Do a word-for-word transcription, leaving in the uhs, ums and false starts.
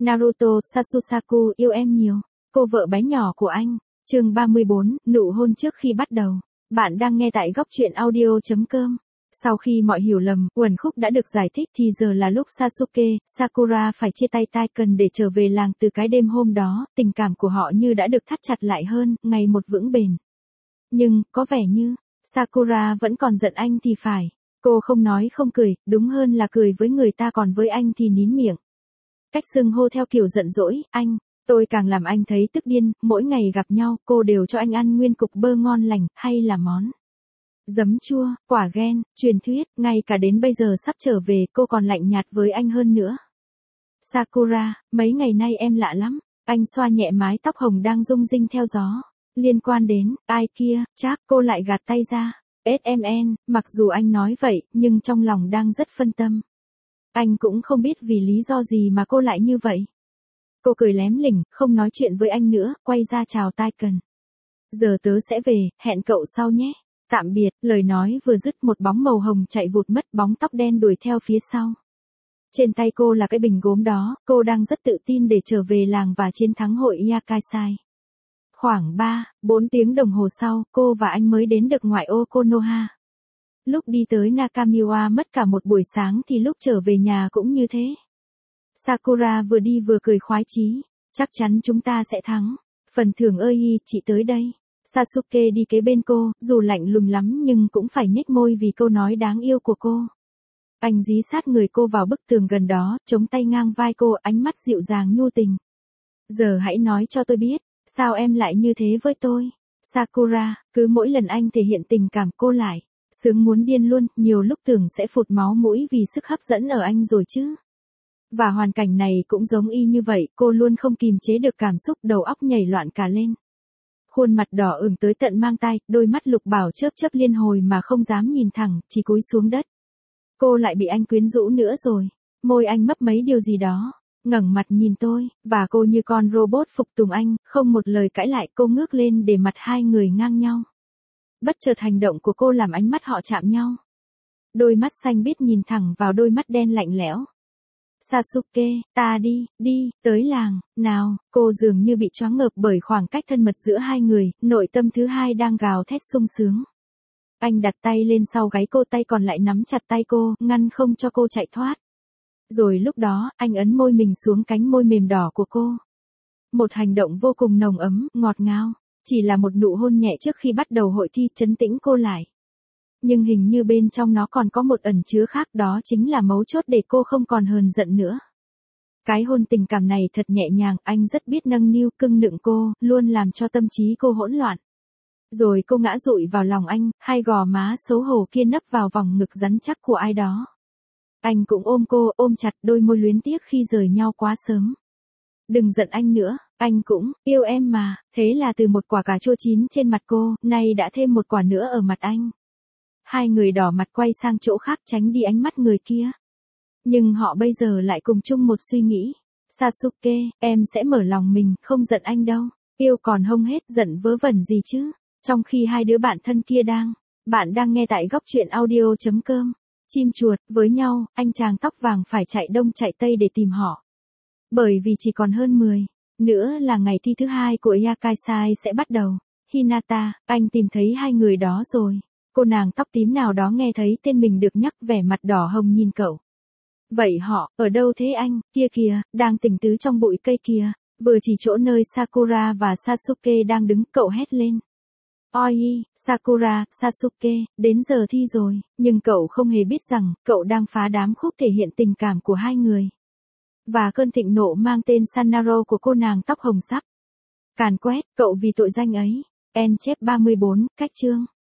Naruto Sasusaku yêu em nhiều. Cô vợ bé nhỏ của anh. Chương ba mươi bốn, nụ hôn trước khi bắt đầu. Bạn đang nghe tại góc truyện audio chấm com. Sau khi mọi hiểu lầm, uẩn khúc đã được giải thích thì giờ là lúc Sasuke, Sakura phải chia tay Taikon để trở về làng. Từ cái đêm hôm đó, tình cảm của họ như đã được thắt chặt lại hơn, ngày một vững bền. Nhưng, có vẻ như, Sakura vẫn còn giận anh thì phải. Cô không nói không cười, đúng hơn là cười với người ta còn với anh thì nín miệng. Cách xưng hô theo kiểu giận dỗi, anh. Tôi càng làm anh thấy tức điên, mỗi ngày gặp nhau, cô đều cho anh ăn nguyên cục bơ ngon lành, hay là món giấm chua, quả gen, truyền thuyết, ngay cả đến bây giờ sắp trở về cô còn lạnh nhạt với anh hơn nữa. Sakura, mấy ngày nay em lạ lắm. Anh xoa nhẹ mái tóc hồng đang rung rinh theo gió. Liên quan đến, ai kia, chắc cô lại gạt tay ra. ét em en, mặc dù anh nói vậy, nhưng trong lòng đang rất phân tâm. Anh cũng không biết vì lý do gì mà cô lại như vậy. Cô cười lém lỉnh, không nói chuyện với anh nữa, quay ra chào Taikon. Giờ tớ sẽ về, hẹn cậu sau nhé. Tạm biệt, lời nói vừa dứt một bóng màu hồng chạy vụt mất, bóng tóc đen đuổi theo phía sau. Trên tay cô là cái bình gốm đó, cô đang rất tự tin để trở về làng và chiến thắng hội Yakai. Khoảng ba, bốn tiếng đồng hồ sau, cô và anh mới đến được ngoại ô Konoha. Lúc đi tới Nakamiwa mất cả một buổi sáng thì lúc trở về nhà cũng như thế. Sakura vừa đi vừa cười khoái chí. Chắc chắn chúng ta sẽ thắng. Phần thưởng ơi, chị tới đây. Sasuke đi kế bên cô, dù lạnh lùng lắm nhưng cũng phải nhếch môi vì câu nói đáng yêu của cô. Anh dí sát người cô vào bức tường gần đó, chống tay ngang vai cô, ánh mắt dịu dàng nhu tình. Giờ hãy nói cho tôi biết, sao em lại như thế với tôi? Sakura, cứ mỗi lần anh thể hiện tình cảm cô lại sướng muốn điên luôn, nhiều lúc tưởng sẽ phụt máu mũi vì sức hấp dẫn ở anh rồi chứ. Và hoàn cảnh này cũng giống y như vậy, cô luôn không kìm chế được cảm xúc, đầu óc nhảy loạn cả lên. Khuôn mặt đỏ ửng tới tận mang tai, đôi mắt lục bảo chớp chớp liên hồi mà không dám nhìn thẳng, chỉ cúi xuống đất. Cô lại bị anh quyến rũ nữa rồi. Môi anh mấp mấy điều gì đó, ngẩng mặt nhìn tôi, và cô như con robot phục tùng anh, không một lời cãi lại. Cô ngước lên để mặt hai người ngang nhau. Bất chợt hành động của cô làm ánh mắt họ chạm nhau. Đôi mắt xanh biếc nhìn thẳng vào đôi mắt đen lạnh lẽo. Sasuke, ta đi, đi, tới làng, nào. Cô dường như bị choáng ngợp bởi khoảng cách thân mật giữa hai người, nội tâm thứ hai đang gào thét sung sướng. Anh đặt tay lên sau gáy cô, tay còn lại nắm chặt tay cô, ngăn không cho cô chạy thoát. Rồi lúc đó, anh ấn môi mình xuống cánh môi mềm đỏ của cô. Một hành động vô cùng nồng ấm, ngọt ngào. Chỉ là một nụ hôn nhẹ trước khi bắt đầu hội thi, trấn tĩnh cô lại. Nhưng hình như bên trong nó còn có một ẩn chứa khác, đó chính là mấu chốt để cô không còn hờn giận nữa. Cái hôn tình cảm này thật nhẹ nhàng, anh rất biết nâng niu cưng nựng cô, luôn làm cho tâm trí cô hỗn loạn. Rồi cô ngã dụi vào lòng anh, hai gò má xấu hổ kia nấp vào vòng ngực rắn chắc của ai đó. Anh cũng ôm cô, ôm chặt, đôi môi luyến tiếc khi rời nhau quá sớm. Đừng giận anh nữa, anh cũng yêu em mà. Thế là từ một quả cà chua chín trên mặt cô, nay đã thêm một quả nữa ở mặt anh. Hai người đỏ mặt quay sang chỗ khác tránh đi ánh mắt người kia. Nhưng họ bây giờ lại cùng chung một suy nghĩ. Sasuke, em sẽ mở lòng mình, không giận anh đâu. Yêu còn hông hết, giận vớ vẩn gì chứ. Trong khi hai đứa bạn thân kia đang, bạn đang nghe tại góc truyện audio chấm com. Chim chuột, với nhau, anh chàng tóc vàng phải chạy đông chạy tây để tìm họ. Bởi vì chỉ còn hơn mười nữa là ngày thi thứ hai của Yakai sẽ bắt đầu. Hinata, anh tìm thấy hai người đó rồi. Cô nàng tóc tím nào đó nghe thấy tên mình được nhắc, vẻ mặt đỏ hồng nhìn cậu. Vậy họ, ở đâu thế anh? Kia kìa, đang tỉnh tứ trong bụi cây kìa. Vừa chỉ chỗ nơi Sakura và Sasuke đang đứng, cậu hét lên. Oi, Sakura, Sasuke, đến giờ thi rồi. Nhưng cậu không hề biết rằng, cậu đang phá đám khúc thể hiện tình cảm của hai người. Và cơn thịnh nộ mang tên Sanaro của cô nàng tóc hồng sắc. Càn quét, cậu vì tội danh ấy. En chép ba mươi bốn, cách chương.